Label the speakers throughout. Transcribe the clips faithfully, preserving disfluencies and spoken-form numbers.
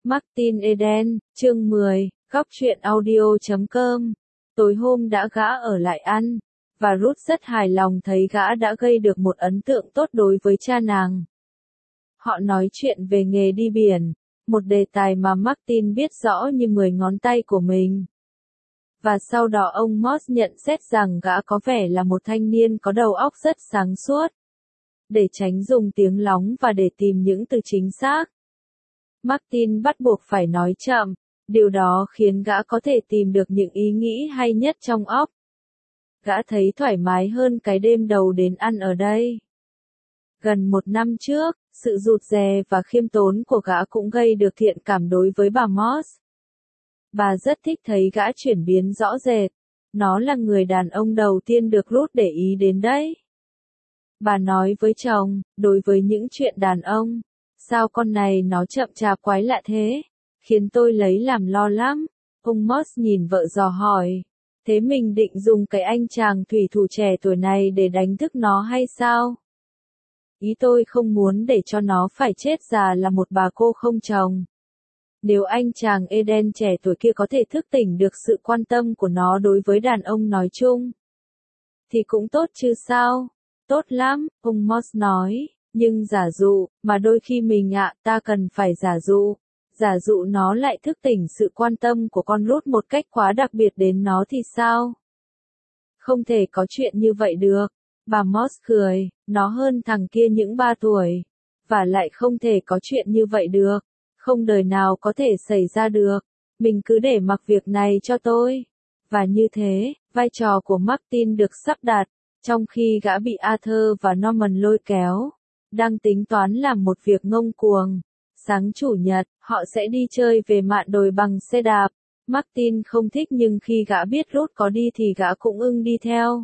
Speaker 1: Martin Eden, chương mười, góc truyện audio chấm com. Tối hôm đã gã ở lại ăn, và Ruth rất hài lòng thấy gã đã gây được một ấn tượng tốt đối với cha nàng. Họ nói chuyện về nghề đi biển, một đề tài mà Martin biết rõ như mười ngón tay của mình. Và sau đó ông Moss nhận xét rằng gã có vẻ là một thanh niên có đầu óc rất sáng suốt. Để tránh dùng tiếng lóng và để tìm những từ chính xác, Martin bắt buộc phải nói chậm, điều đó khiến gã có thể tìm được những ý nghĩ hay nhất trong óc. Gã thấy thoải mái hơn cái đêm đầu đến ăn ở đây. Gần một năm trước, sự rụt rè và khiêm tốn của gã cũng gây được thiện cảm đối với bà Moss. Bà rất thích thấy gã chuyển biến rõ rệt. Nó là người đàn ông đầu tiên được Ruth để ý đến đấy. Bà nói với chồng, đối với những chuyện đàn ông, sao con này nó chậm chạp quái lạ thế, khiến tôi lấy làm lo lắm. Ông Moss nhìn vợ dò hỏi, thế mình định dùng cái anh chàng thủy thủ trẻ tuổi này để đánh thức nó hay sao? Ý tôi không muốn để cho nó phải chết già là một bà cô không chồng. Nếu anh chàng Eden trẻ tuổi kia có thể thức tỉnh được sự quan tâm của nó đối với đàn ông nói chung, thì cũng tốt chứ sao? Tốt lắm, ông Moss nói, nhưng giả dụ, mà đôi khi mình ạ, ta cần phải giả dụ. Giả dụ nó lại thức tỉnh sự quan tâm của con Ruth một cách quá đặc biệt đến nó thì sao? Không thể có chuyện như vậy được. Bà Moss cười, nó hơn thằng kia những ba tuổi. Và lại không thể có chuyện như vậy được. Không đời nào có thể xảy ra được. Mình cứ để mặc việc này cho tôi. Và như thế, vai trò của Martin được sắp đặt, trong khi gã bị Arthur và Norman lôi kéo, đang tính toán làm một việc ngông cuồng. Sáng chủ nhật, họ sẽ đi chơi về mạn đồi bằng xe đạp. Martin không thích nhưng khi gã biết Ruth có đi thì gã cũng ưng đi theo.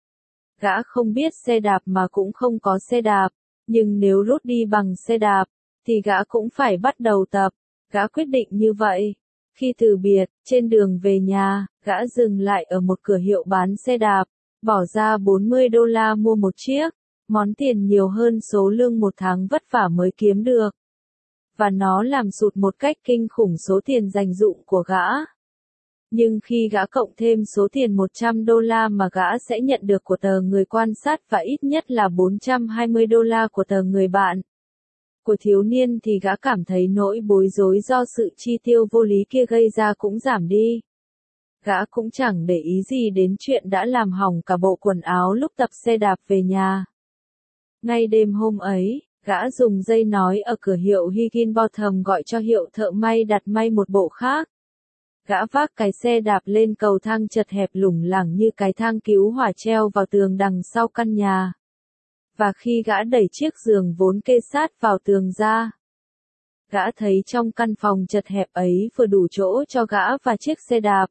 Speaker 1: Gã không biết xe đạp mà cũng không có xe đạp, nhưng nếu Ruth đi bằng xe đạp, thì gã cũng phải bắt đầu tập. Gã quyết định như vậy. Khi từ biệt, trên đường về nhà, gã dừng lại ở một cửa hiệu bán xe đạp, bỏ ra bốn mươi đô la mua một chiếc, món tiền nhiều hơn số lương một tháng vất vả mới kiếm được. Và nó làm sụt một cách kinh khủng số tiền dành dụm của gã. Nhưng khi gã cộng thêm số tiền một trăm đô la mà gã sẽ nhận được của tờ người quan sát và ít nhất là bốn trăm hai mươi đô la của tờ người bạn của thiếu niên thì gã cảm thấy nỗi bối rối do sự chi tiêu vô lý kia gây ra cũng giảm đi. Gã cũng chẳng để ý gì đến chuyện đã làm hỏng cả bộ quần áo lúc tập xe đạp về nhà. Ngay đêm hôm ấy, gã dùng dây nói ở cửa hiệu Higginbotham gọi cho hiệu thợ may đặt may một bộ khác. Gã vác cái xe đạp lên cầu thang chật hẹp lủng lẳng như cái thang cứu hỏa treo vào tường đằng sau căn nhà. Và khi gã đẩy chiếc giường vốn kê sát vào tường ra, gã thấy trong căn phòng chật hẹp ấy vừa đủ chỗ cho gã và chiếc xe đạp.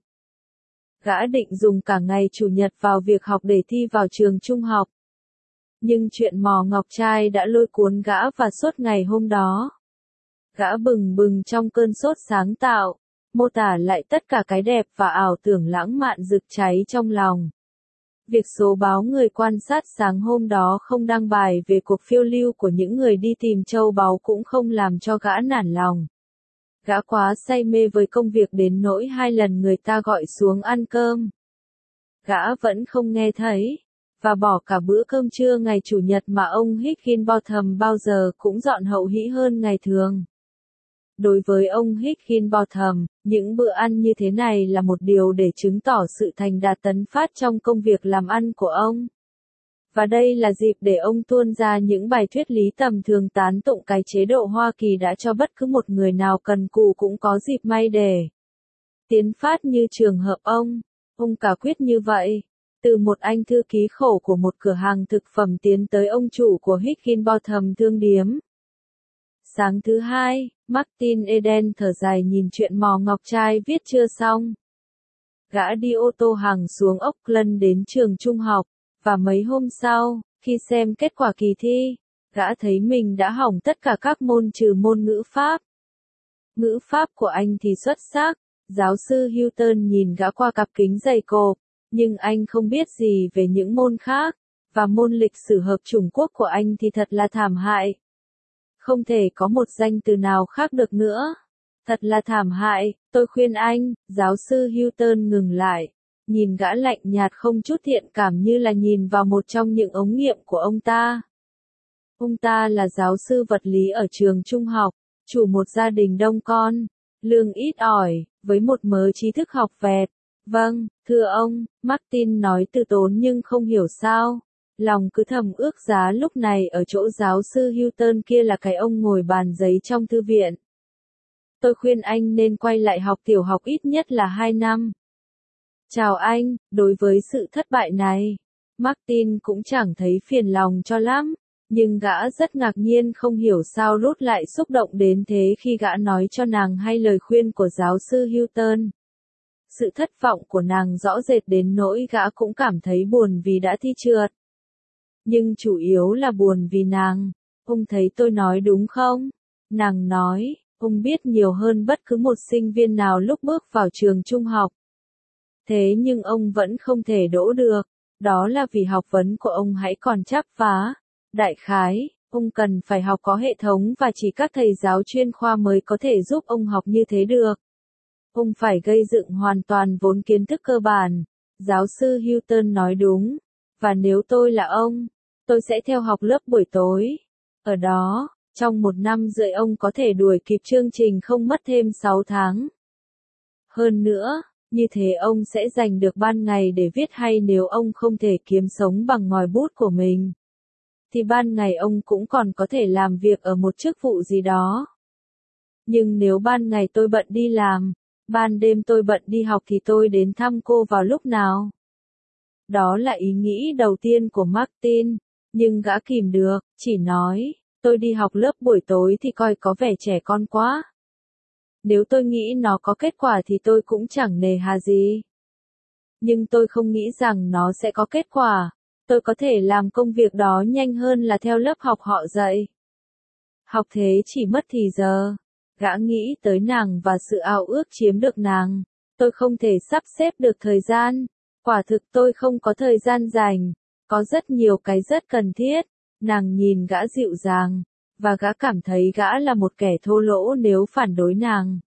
Speaker 1: Gã định dùng cả ngày chủ nhật vào việc học để thi vào trường trung học. Nhưng chuyện mò ngọc trai đã lôi cuốn gã và suốt ngày hôm đó, gã bừng bừng trong cơn sốt sáng tạo, mô tả lại tất cả cái đẹp và ảo tưởng lãng mạn rực cháy trong lòng. Việc số báo người quan sát sáng hôm đó không đăng bài về cuộc phiêu lưu của những người đi tìm châu báu cũng không làm cho gã nản lòng. Gã quá say mê với công việc đến nỗi hai lần người ta gọi xuống ăn cơm, gã vẫn không nghe thấy. Và bỏ cả bữa cơm trưa ngày Chủ nhật mà ông Higginbotham bao giờ cũng dọn hậu hĩ hơn ngày thường. Đối với ông Higginbotham, những bữa ăn như thế này là một điều để chứng tỏ sự thành đạt tấn phát trong công việc làm ăn của ông. Và đây là dịp để ông tuôn ra những bài thuyết lý tầm thường tán tụng cái chế độ Hoa Kỳ đã cho bất cứ một người nào cần cù cũng có dịp may để tiến phát như trường hợp ông. Ông cả quyết như vậy. Từ một anh thư ký khổ của một cửa hàng thực phẩm tiến tới ông chủ của Higginbotham thương điếm. Sáng thứ hai, Martin Eden thở dài nhìn chuyện mò ngọc trai viết chưa xong. Gã đi ô tô hàng xuống Oakland đến trường trung học, và mấy hôm sau, khi xem kết quả kỳ thi, gã thấy mình đã hỏng tất cả các môn trừ môn ngữ pháp. Ngữ pháp của anh thì xuất sắc, giáo sư Hilton nhìn gã qua cặp kính dày cộp. Nhưng anh không biết gì về những môn khác, và môn lịch sử hợp chủng quốc của anh thì thật là thảm hại. Không thể có một danh từ nào khác được nữa. Thật là thảm hại, tôi khuyên anh. Giáo sư Hilton ngừng lại, nhìn gã lạnh nhạt không chút thiện cảm như là nhìn vào một trong những ống nghiệm của ông ta. Ông ta là giáo sư vật lý ở trường trung học, chủ một gia đình đông con, lương ít ỏi, với một mớ trí thức học vẹt. Vâng, thưa ông, Martin nói từ tốn nhưng không hiểu sao. Lòng cứ thầm ước giá lúc này ở chỗ giáo sư Hilton kia là cái ông ngồi bàn giấy trong thư viện. Tôi khuyên anh nên quay lại học tiểu học ít nhất là hai năm. Chào anh, đối với sự thất bại này, Martin cũng chẳng thấy phiền lòng cho lắm, nhưng gã rất ngạc nhiên không hiểu sao Ruth lại xúc động đến thế khi gã nói cho nàng hay lời khuyên của giáo sư Hilton. Sự thất vọng của nàng rõ rệt đến nỗi gã cũng cảm thấy buồn vì đã thi trượt. Nhưng chủ yếu là buồn vì nàng. Ông thấy tôi nói đúng không? Nàng nói, ông biết nhiều hơn bất cứ một sinh viên nào lúc bước vào trường trung học. Thế nhưng ông vẫn không thể đỗ được. Đó là vì học vấn của ông hãy còn chắp vá. Đại khái, ông cần phải học có hệ thống và chỉ các thầy giáo chuyên khoa mới có thể giúp ông học như thế được. Ông phải gây dựng hoàn toàn vốn kiến thức cơ bản. Giáo sư Hilton nói đúng. Và nếu tôi là ông, tôi sẽ theo học lớp buổi tối. Ở đó, trong một năm rưỡi ông có thể đuổi kịp chương trình không mất thêm sáu tháng. Hơn nữa, như thế ông sẽ dành được ban ngày để viết, hay nếu ông không thể kiếm sống bằng ngòi bút của mình, thì ban ngày ông cũng còn có thể làm việc ở một chức vụ gì đó. Nhưng nếu ban ngày tôi bận đi làm, ban đêm tôi bận đi học thì tôi đến thăm cô vào lúc nào? Đó là ý nghĩ đầu tiên của Martin, nhưng gã kìm được, chỉ nói, tôi đi học lớp buổi tối thì coi có vẻ trẻ con quá. Nếu tôi nghĩ nó có kết quả thì tôi cũng chẳng nề hà gì. Nhưng tôi không nghĩ rằng nó sẽ có kết quả. Tôi có thể làm công việc đó nhanh hơn là theo lớp học họ dạy. Học thế chỉ mất thì giờ. Gã nghĩ tới nàng và sự ao ước chiếm được nàng. Tôi không thể sắp xếp được thời gian. Quả thực tôi không có thời gian dành. Có rất nhiều cái rất cần thiết. Nàng nhìn gã dịu dàng, và gã cảm thấy gã là một kẻ thô lỗ nếu phản đối nàng.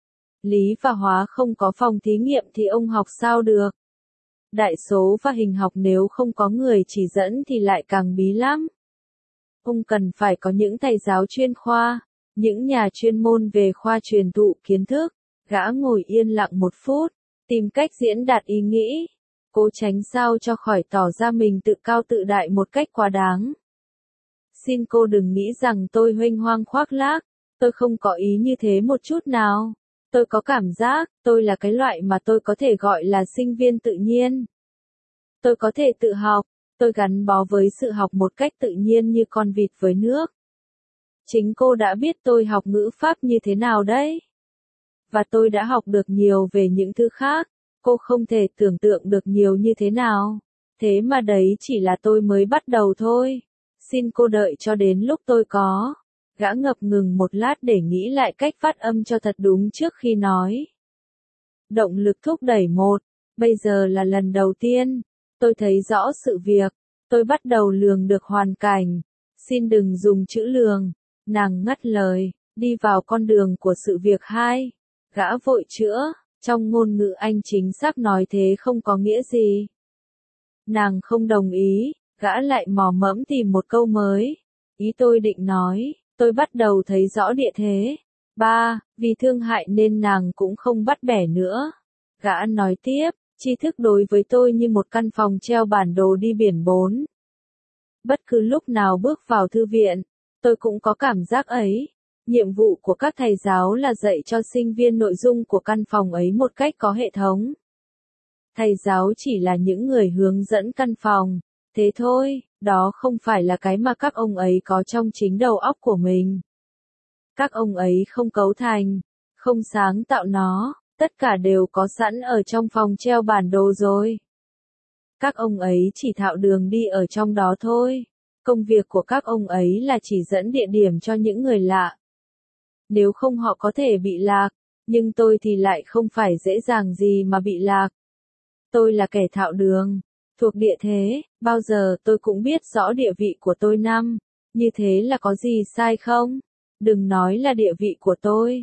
Speaker 1: Lý và hóa không có phòng thí nghiệm thì ông học sao được? Đại số và hình học nếu không có người chỉ dẫn thì lại càng bí lắm. Ông cần phải có những thầy giáo chuyên khoa, những nhà chuyên môn về khoa truyền thụ kiến thức. Gã ngồi yên lặng một phút, tìm cách diễn đạt ý nghĩ, cố tránh sao cho khỏi tỏ ra mình tự cao tự đại một cách quá đáng. Xin cô đừng nghĩ rằng tôi huênh hoang khoác lác, tôi không có ý như thế một chút nào. Tôi có cảm giác, tôi là cái loại mà tôi có thể gọi là sinh viên tự nhiên. Tôi có thể tự học, tôi gắn bó với sự học một cách tự nhiên như con vịt với nước. Chính cô đã biết tôi học ngữ pháp như thế nào đấy. Và tôi đã học được nhiều về những thứ khác, cô không thể tưởng tượng được nhiều như thế nào. Thế mà đấy chỉ là tôi mới bắt đầu thôi. Xin cô đợi cho đến lúc tôi có. Gã ngập ngừng một lát để nghĩ lại cách phát âm cho thật đúng trước khi nói. Động lực thúc đẩy một. Bây giờ là lần đầu tiên. Tôi thấy rõ sự việc. Tôi bắt đầu lường được hoàn cảnh. Xin đừng dùng chữ lường. Nàng ngắt lời. Đi vào con đường của sự việc hai. Gã vội chữa. Trong ngôn ngữ Anh chính xác nói thế không có nghĩa gì. Nàng không đồng ý. Gã lại mò mẫm tìm một câu mới. Ý tôi định nói. Tôi bắt đầu thấy rõ địa thế. Ba, vì thương hại nên nàng cũng không bắt bẻ nữa. Gã nói tiếp, tri thức đối với tôi như một căn phòng treo bản đồ đi biển bốn. Bất cứ lúc nào bước vào thư viện, tôi cũng có cảm giác ấy. Nhiệm vụ của các thầy giáo là dạy cho sinh viên nội dung của căn phòng ấy một cách có hệ thống. Thầy giáo chỉ là những người hướng dẫn căn phòng. Thế thôi, đó không phải là cái mà các ông ấy có trong chính đầu óc của mình. Các ông ấy không cấu thành, không sáng tạo nó, tất cả đều có sẵn ở trong phòng treo bản đồ rồi. Các ông ấy chỉ thạo đường đi ở trong đó thôi. Công việc của các ông ấy là chỉ dẫn địa điểm cho những người lạ. Nếu không họ có thể bị lạc, nhưng tôi thì lại không phải dễ dàng gì mà bị lạc. Tôi là kẻ thạo đường. Thuộc địa thế, bao giờ tôi cũng biết rõ địa vị của tôi năm. Như thế là có gì sai không? Đừng nói là địa vị của tôi.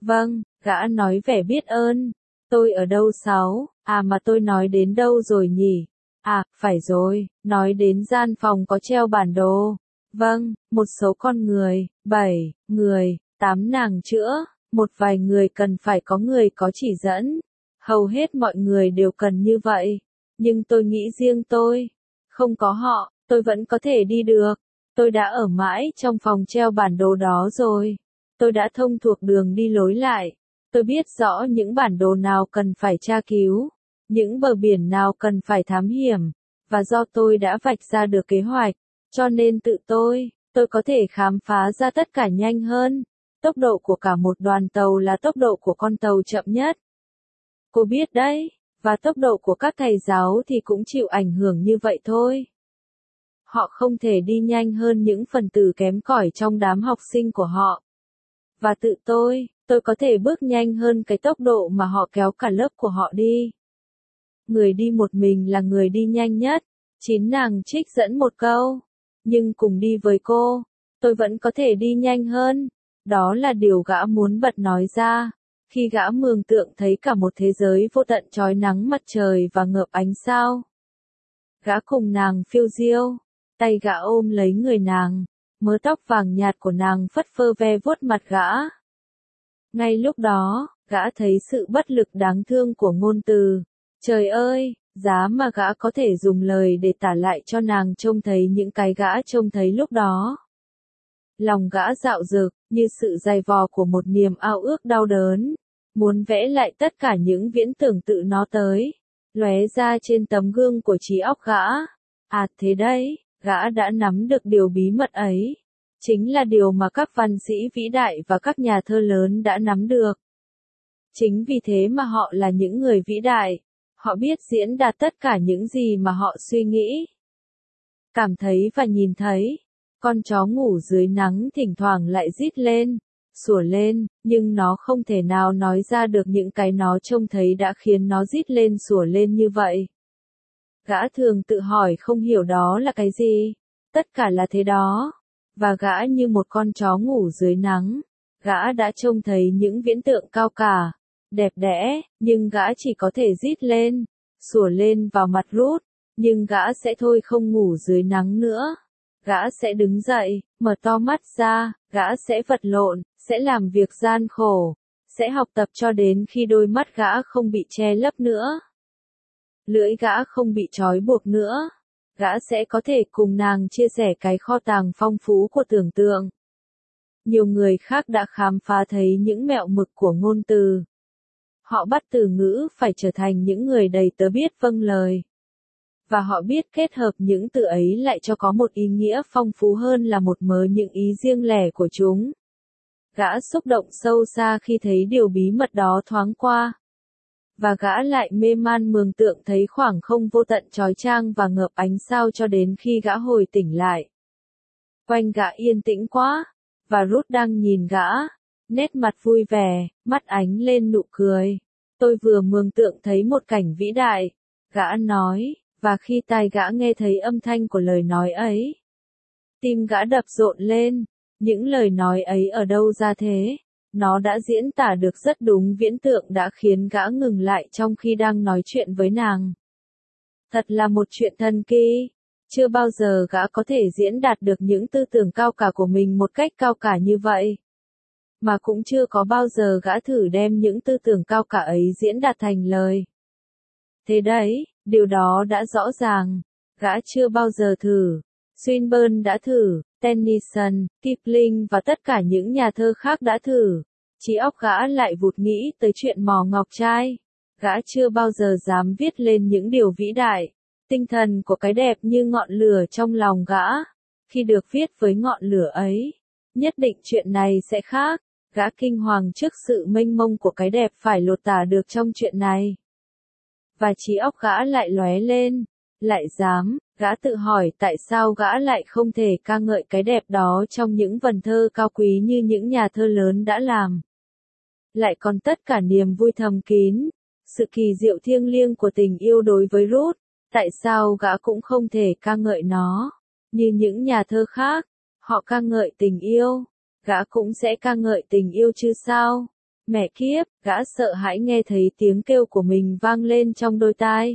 Speaker 1: Vâng, gã nói vẻ biết ơn. Tôi ở đâu sáu? À mà tôi nói đến đâu rồi nhỉ? À, phải rồi, nói đến gian phòng có treo bản đồ. Vâng, một số con người, bảy người, tám nàng chữa, một vài người cần phải có người có chỉ dẫn. Hầu hết mọi người đều cần như vậy. Nhưng tôi nghĩ riêng tôi, không có họ, tôi vẫn có thể đi được. Tôi đã ở mãi trong phòng treo bản đồ đó rồi. Tôi đã thông thuộc đường đi lối lại. Tôi biết rõ những bản đồ nào cần phải tra cứu, những bờ biển nào cần phải thám hiểm, và do tôi đã vạch ra được kế hoạch, cho nên tự tôi, tôi có thể khám phá ra tất cả nhanh hơn. Tốc độ của cả một đoàn tàu là tốc độ của con tàu chậm nhất. Cô biết đấy, và tốc độ của các thầy giáo thì cũng chịu ảnh hưởng như vậy thôi. Họ không thể đi nhanh hơn những phần tử kém cỏi trong đám học sinh của họ. Và tự tôi, tôi có thể bước nhanh hơn cái tốc độ mà họ kéo cả lớp của họ đi. Người đi một mình là người đi nhanh nhất. Chín nàng trích dẫn một câu. Nhưng cùng đi với cô, tôi vẫn có thể đi nhanh hơn. Đó là điều gã muốn bật nói ra. Khi gã mường tượng thấy cả một thế giới vô tận chói nắng mặt trời và ngợp ánh sao. Gã cùng nàng phiêu diêu, tay gã ôm lấy người nàng, mớ tóc vàng nhạt của nàng phất phơ ve vuốt mặt gã. Ngay lúc đó, gã thấy sự bất lực đáng thương của ngôn từ. Trời ơi, giá mà gã có thể dùng lời để tả lại cho nàng trông thấy những cái gã trông thấy lúc đó. Lòng gã dạo dực, như sự dày vò của một niềm ao ước đau đớn, muốn vẽ lại tất cả những viễn tưởng tự nó tới, lóe ra trên tấm gương của trí óc gã. À thế đấy, gã đã nắm được điều bí mật ấy. Chính là điều mà các văn sĩ vĩ đại và các nhà thơ lớn đã nắm được. Chính vì thế mà họ là những người vĩ đại. Họ biết diễn đạt tất cả những gì mà họ suy nghĩ, cảm thấy và nhìn thấy. Con chó ngủ dưới nắng thỉnh thoảng lại rít lên, sủa lên, nhưng nó không thể nào nói ra được những cái nó trông thấy đã khiến nó rít lên sủa lên như vậy. Gã thường tự hỏi không hiểu đó là cái gì. Tất cả là thế đó. Và gã như một con chó ngủ dưới nắng. Gã đã trông thấy những viễn tượng cao cả, đẹp đẽ, nhưng gã chỉ có thể rít lên, sủa lên vào mặt Ruth, nhưng gã sẽ thôi không ngủ dưới nắng nữa. Gã sẽ đứng dậy, mở to mắt ra, gã sẽ vật lộn, sẽ làm việc gian khổ, sẽ học tập cho đến khi đôi mắt gã không bị che lấp nữa. Lưỡi gã không bị trói buộc nữa. Gã sẽ có thể cùng nàng chia sẻ cái kho tàng phong phú của tưởng tượng. Nhiều người khác đã khám phá thấy những mẹo mực của ngôn từ. Họ bắt từ ngữ phải trở thành những người đầy tớ biết vâng lời. Và họ biết kết hợp những từ ấy lại cho có một ý nghĩa phong phú hơn là một mớ những ý riêng lẻ của chúng. Gã xúc động sâu xa khi thấy điều bí mật đó thoáng qua. Và gã lại mê man mường tượng thấy khoảng không vô tận chói chang và ngợp ánh sao cho đến khi gã hồi tỉnh lại. Quanh gã yên tĩnh quá, và Ruth đang nhìn gã, nét mặt vui vẻ, mắt ánh lên nụ cười. Tôi vừa mường tượng thấy một cảnh vĩ đại, gã nói, và khi tai gã nghe thấy âm thanh của lời nói ấy, tim gã đập rộn lên. Những lời nói ấy ở đâu ra thế? Nó đã diễn tả được rất đúng viễn tượng đã khiến gã ngừng lại trong khi đang nói chuyện với nàng. Thật là một chuyện thần kỳ. Chưa bao giờ gã có thể diễn đạt được những tư tưởng cao cả của mình một cách cao cả như vậy. Mà cũng chưa có bao giờ gã thử đem những tư tưởng cao cả ấy diễn đạt thành lời. Thế đấy, điều đó đã rõ ràng. Gã chưa bao giờ thử. Swinburne đã thử, Tennyson, Kipling và tất cả những nhà thơ khác đã thử. Trí óc gã lại vụt nghĩ tới chuyện mò ngọc trai. Gã chưa bao giờ dám viết lên những điều vĩ đại. Tinh thần của cái đẹp như ngọn lửa trong lòng gã. Khi được viết với ngọn lửa ấy, nhất định chuyện này sẽ khác. Gã kinh hoàng trước sự mênh mông của cái đẹp phải lột tả được trong chuyện này. Và trí óc gã lại lóe lên. Lại dám, gã tự hỏi tại sao gã lại không thể ca ngợi cái đẹp đó trong những vần thơ cao quý như những nhà thơ lớn đã làm. Lại còn tất cả niềm vui thầm kín, sự kỳ diệu thiêng liêng của tình yêu đối với Ruth, tại sao gã cũng không thể ca ngợi nó, như những nhà thơ khác, họ ca ngợi tình yêu, gã cũng sẽ ca ngợi tình yêu chứ sao. Mẹ kiếp, gã sợ hãi nghe thấy tiếng kêu của mình vang lên trong đôi tai.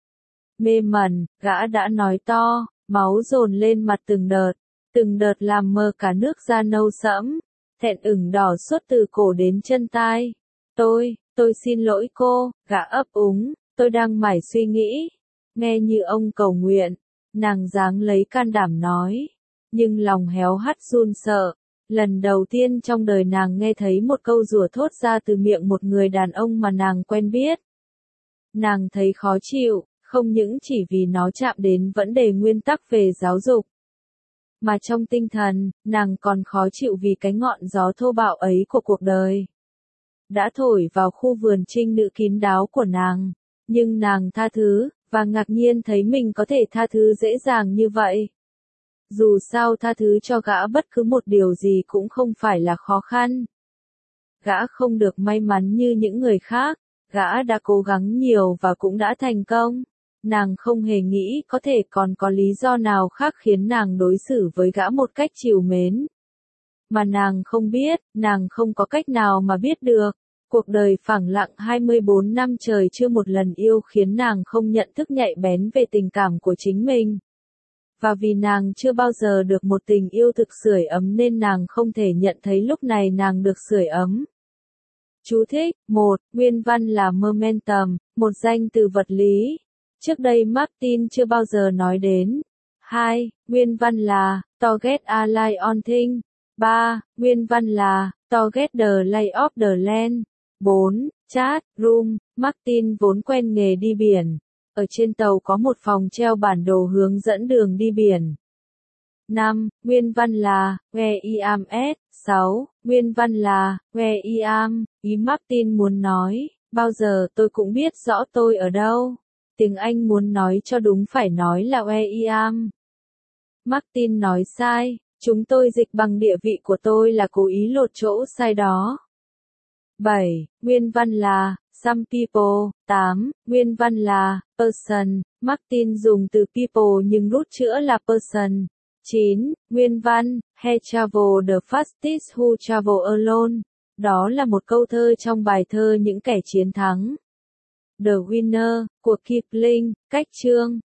Speaker 1: Mê mẩn, gã đã nói to, máu dồn lên mặt từng đợt, từng đợt làm mờ cả nước da nâu sẫm, thẹn ửng đỏ suốt từ cổ đến chân tai. Tôi, tôi xin lỗi cô, gã ấp úng, tôi đang mải suy nghĩ. Nghe như ông cầu nguyện, nàng dáng lấy can đảm nói, nhưng lòng héo hắt run sợ. Lần đầu tiên trong đời nàng nghe thấy một câu rủa thốt ra từ miệng một người đàn ông mà nàng quen biết. Nàng thấy khó chịu, không những chỉ vì nó chạm đến vấn đề nguyên tắc về giáo dục, mà trong tinh thần, nàng còn khó chịu vì cái ngọn gió thô bạo ấy của cuộc đời đã thổi vào khu vườn trinh nữ kín đáo của nàng. Nhưng nàng tha thứ, và ngạc nhiên thấy mình có thể tha thứ dễ dàng như vậy. Dù sao tha thứ cho gã bất cứ một điều gì cũng không phải là khó khăn. Gã không được may mắn như những người khác, gã đã cố gắng nhiều và cũng đã thành công. Nàng không hề nghĩ có thể còn có lý do nào khác khiến nàng đối xử với gã một cách trìu mến. Mà nàng không biết, nàng không có cách nào mà biết được. Cuộc đời phẳng lặng hai mươi bốn năm trời chưa một lần yêu khiến nàng không nhận thức nhạy bén về tình cảm của chính mình. Và vì nàng chưa bao giờ được một tình yêu thực sưởi ấm nên nàng không thể nhận thấy lúc này nàng được sưởi ấm. Chú thích: một. Nguyên văn là momentum, một danh từ vật lý. Trước đây Martin chưa bao giờ nói đến. hai. Nguyên văn là Target a lie on thing. ba. Nguyên văn là Target the lay of the land. bốn. Chat room. Martin vốn quen nghề đi biển. Ở trên tàu có một phòng treo bản đồ hướng dẫn đường đi biển. năm. Nguyên văn là Where I am at. sáu. Nguyên văn là Where I am. Ý Martin muốn nói, bao giờ tôi cũng biết rõ tôi ở đâu. Tiếng Anh muốn nói cho đúng phải nói là Where I am. Martin nói sai, chúng tôi dịch bằng địa vị của tôi là cố ý lột chỗ sai đó. bảy. Nguyên văn là Some people. tám. Nguyên văn là person. Martin dùng từ people nhưng rút chữa là person. chín. Nguyên văn He travel the fastest who travel alone. Đó là một câu thơ trong bài thơ Những kẻ chiến thắng. The Winner của Kipling, cách chương.